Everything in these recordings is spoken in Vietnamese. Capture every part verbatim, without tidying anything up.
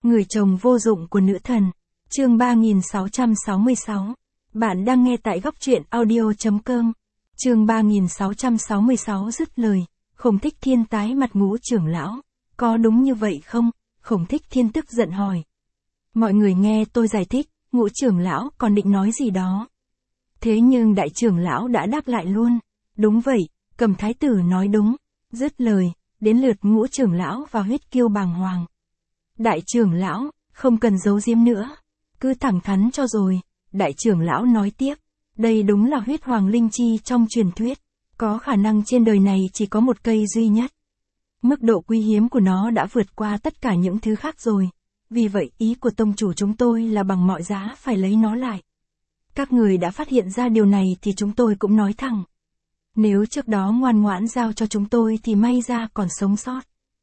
Người chồng vô dụng của nữ thần. Chương ba nghìn sáu trăm sáu mươi sáu. Bạn đang nghe tại góc truyện audio chấm com. Chương ba nghìn sáu trăm sáu mươi sáu dứt lời. Khổng Thích Thiên tái mặt Ngũ trưởng lão. Có đúng như vậy không? Khổng Thích Thiên tức giận hỏi. Mọi người nghe tôi giải thích, Ngũ trưởng lão còn định nói gì đó. Thế nhưng đại trưởng lão đã đáp lại luôn. Đúng vậy, Cầm thái tử nói đúng. Dứt lời, đến lượt Ngũ trưởng lão và Huyết Kiêu bàng hoàng. Đại trưởng lão, không cần giấu giếm nữa. Cứ thẳng thắn cho rồi. Đại trưởng lão nói tiếp. Đây đúng là huyết hoàng linh chi trong truyền thuyết. Có khả năng trên đời này chỉ có một cây duy nhất. Mức độ quý hiếm của nó đã vượt qua tất cả những thứ khác rồi. Vì vậy ý của tông chủ chúng tôi là bằng mọi giá phải lấy nó lại. Các người đã phát hiện ra điều này thì chúng tôi cũng nói thẳng. Nếu trước đó ngoan ngoãn giao cho chúng tôi thì may ra còn sống sót.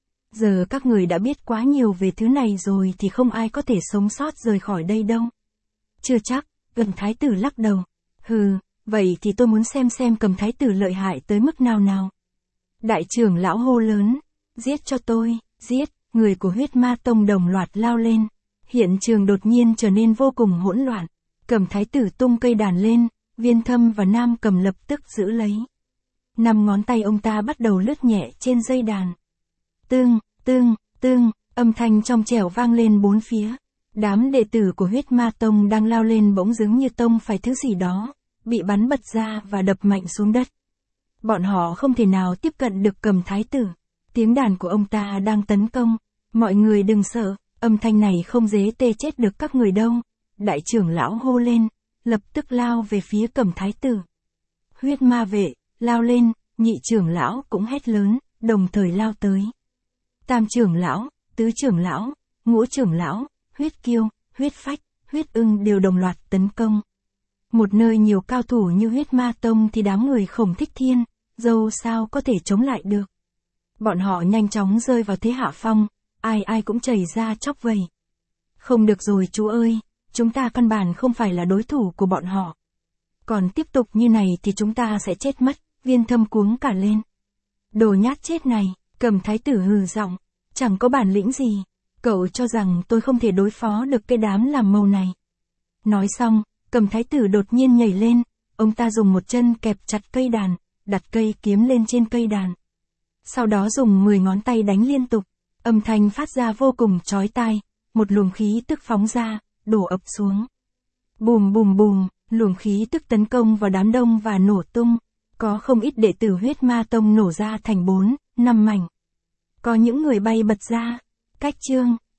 Giờ các người đã biết quá nhiều về thứ này rồi thì không ai có thể sống sót rời khỏi đây đâu. Chưa chắc, Cầm thái tử lắc đầu. Hừ, vậy thì tôi muốn xem xem Cầm thái tử lợi hại tới mức nào nào. Đại trưởng lão hô lớn. Giết cho tôi, giết, người của huyết ma tông đồng loạt lao lên. Hiện trường đột nhiên trở nên vô cùng hỗn loạn. Cầm thái tử tung cây đàn lên, Viên Thâm và Nam Cầm lập tức giữ lấy. Năm ngón tay ông ta bắt đầu lướt nhẹ trên dây đàn. Tương, tương, tương, âm thanh trong trẻo vang lên bốn phía. Đám đệ tử của huyết ma tông đang lao lên bỗng dưng như tông phải thứ gì đó, bị bắn bật ra và đập mạnh xuống đất. Bọn họ không thể nào tiếp cận được Cầm thái tử. Tiếng đàn của ông ta đang tấn công. Mọi người đừng sợ, âm thanh này không dễ tê chết được các người đâu. Đại trưởng lão hô lên, lập tức lao về phía Cầm thái tử. Huyết ma vệ, lao lên, nhị trưởng lão cũng hét lớn, đồng thời lao tới. Tam trưởng lão, tứ trưởng lão, ngũ trưởng lão, huyết kiêu, huyết phách, huyết ưng đều đồng loạt tấn công. Một nơi nhiều cao thủ như huyết ma tông thì đám người Khổng Thích Thiên, dâu sao có thể chống lại được. Bọn họ nhanh chóng rơi vào thế hạ phong, ai ai cũng chảy ra chóc vầy. Không được rồi chú ơi, chúng ta căn bản không phải là đối thủ của bọn họ. Còn tiếp tục như này thì chúng ta sẽ chết mất, Viên Thâm cuống cả lên. Đồ nhát chết này, Cầm thái tử hừ giọng, chẳng có bản lĩnh gì, cậu cho rằng tôi không thể đối phó được cái đám làm màu này. Nói xong, Cầm thái tử đột nhiên nhảy lên, ông ta dùng một chân kẹp chặt cây đàn, đặt cây kiếm lên trên cây đàn. Sau đó dùng mười ngón tay đánh liên tục, âm thanh phát ra vô cùng chói tai, một luồng khí tức phóng ra, đổ ập xuống. Bùm bùm bùm, luồng khí tức tấn công vào đám đông và nổ tung, có không ít đệ tử huyết ma tông nổ ra thành bốn, năm mảnh. Có những người bay bật ra. Cách chương